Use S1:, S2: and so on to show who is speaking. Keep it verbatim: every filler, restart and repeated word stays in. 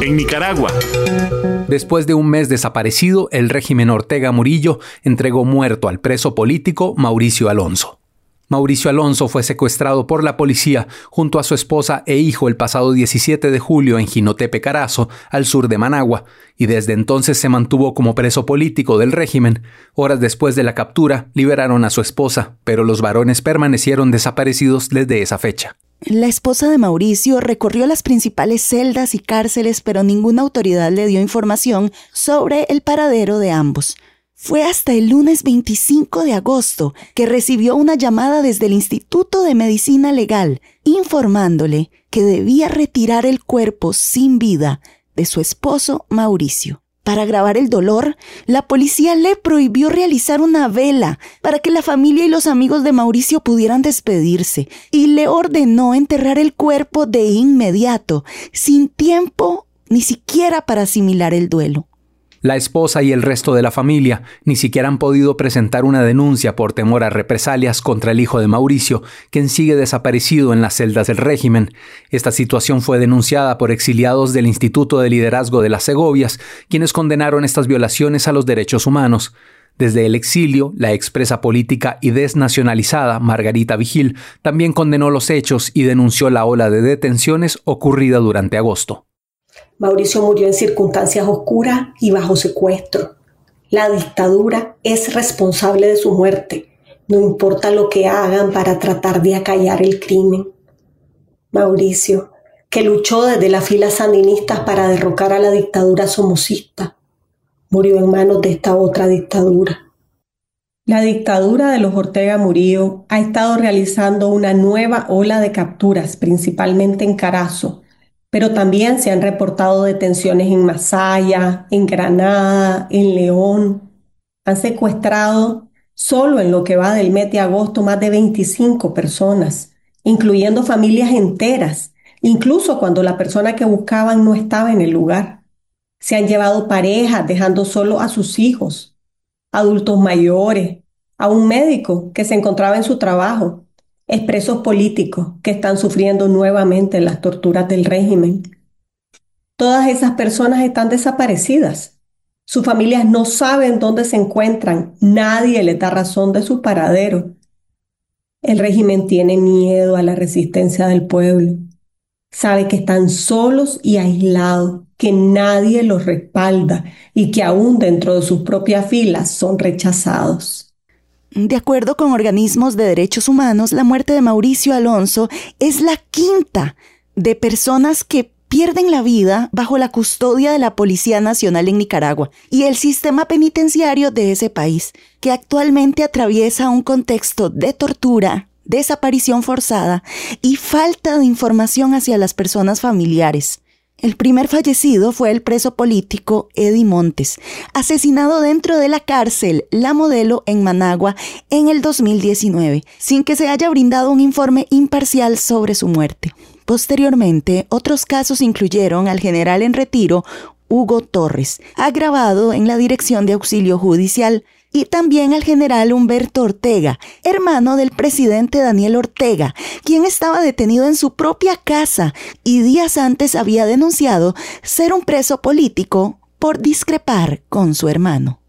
S1: en Nicaragua.
S2: Después de un mes desaparecido, el régimen Ortega Murillo entregó muerto al preso político Mauricio Alonso. Mauricio Alonso fue secuestrado por la policía junto a su esposa e hijo el pasado diecisiete de julio en Jinotepe Carazo, al sur de Managua, y desde entonces se mantuvo como preso político del régimen. Horas después de la captura, liberaron a su esposa, pero los varones permanecieron desaparecidos desde esa fecha.
S3: La esposa de Mauricio recorrió las principales celdas y cárceles, pero ninguna autoridad le dio información sobre el paradero de ambos. Fue hasta el lunes veinticinco de agosto que recibió una llamada desde el Instituto de Medicina Legal informándole que debía retirar el cuerpo sin vida de su esposo Mauricio. Para agravar el dolor, la policía le prohibió realizar una vela para que la familia y los amigos de Mauricio pudieran despedirse y le ordenó enterrar el cuerpo de inmediato, sin tiempo ni siquiera para asimilar el duelo.
S2: La esposa y el resto de la familia ni siquiera han podido presentar una denuncia por temor a represalias contra el hijo de Mauricio, quien sigue desaparecido en las celdas del régimen. Esta situación fue denunciada por exiliados del Instituto de Liderazgo de las Segovias, quienes condenaron estas violaciones a los derechos humanos. Desde el exilio, la expresa política y desnacionalizada Margarita Vigil también condenó los hechos y denunció la ola de detenciones ocurrida durante agosto.
S4: Mauricio murió en circunstancias oscuras y bajo secuestro. La dictadura es responsable de su muerte, no importa lo que hagan para tratar de acallar el crimen. Mauricio, que luchó desde las filas sandinistas para derrocar a la dictadura somocista, murió en manos de esta otra dictadura. La dictadura de los Ortega Murillo ha estado realizando una nueva ola de capturas, principalmente en Carazo, pero también se han reportado detenciones en Masaya, en Granada, en León. Han secuestrado solo en lo que va del mes de agosto más de veinticinco personas, incluyendo familias enteras, incluso cuando la persona que buscaban no estaba en el lugar. Se han llevado parejas dejando solo a sus hijos, adultos mayores, a un médico que se encontraba en su trabajo, expresos políticos que están sufriendo nuevamente las torturas del régimen. Todas esas personas están desaparecidas. Sus familias no saben dónde se encuentran. Nadie les da razón de su paradero. El régimen tiene miedo a la resistencia del pueblo. Sabe que están solos y aislados, que nadie los respalda y que aún dentro de sus propias filas son rechazados.
S3: De acuerdo con organismos de derechos humanos, la muerte de Mauricio Alonso es la quinta de personas que pierden la vida bajo la custodia de la Policía Nacional en Nicaragua y el sistema penitenciario de ese país, que actualmente atraviesa un contexto de tortura, desaparición forzada y falta de información hacia las personas familiares. El primer fallecido fue el preso político Eddie Montes, asesinado dentro de la cárcel La Modelo en Managua en el dos mil diecinueve, sin que se haya brindado un informe imparcial sobre su muerte. Posteriormente, otros casos incluyeron al general en retiro Hugo Torres, agravado en la Dirección de Auxilio Judicial, y también al general Humberto Ortega, hermano del presidente Daniel Ortega, quien estaba detenido en su propia casa y días antes había denunciado ser un preso político por discrepar con su hermano.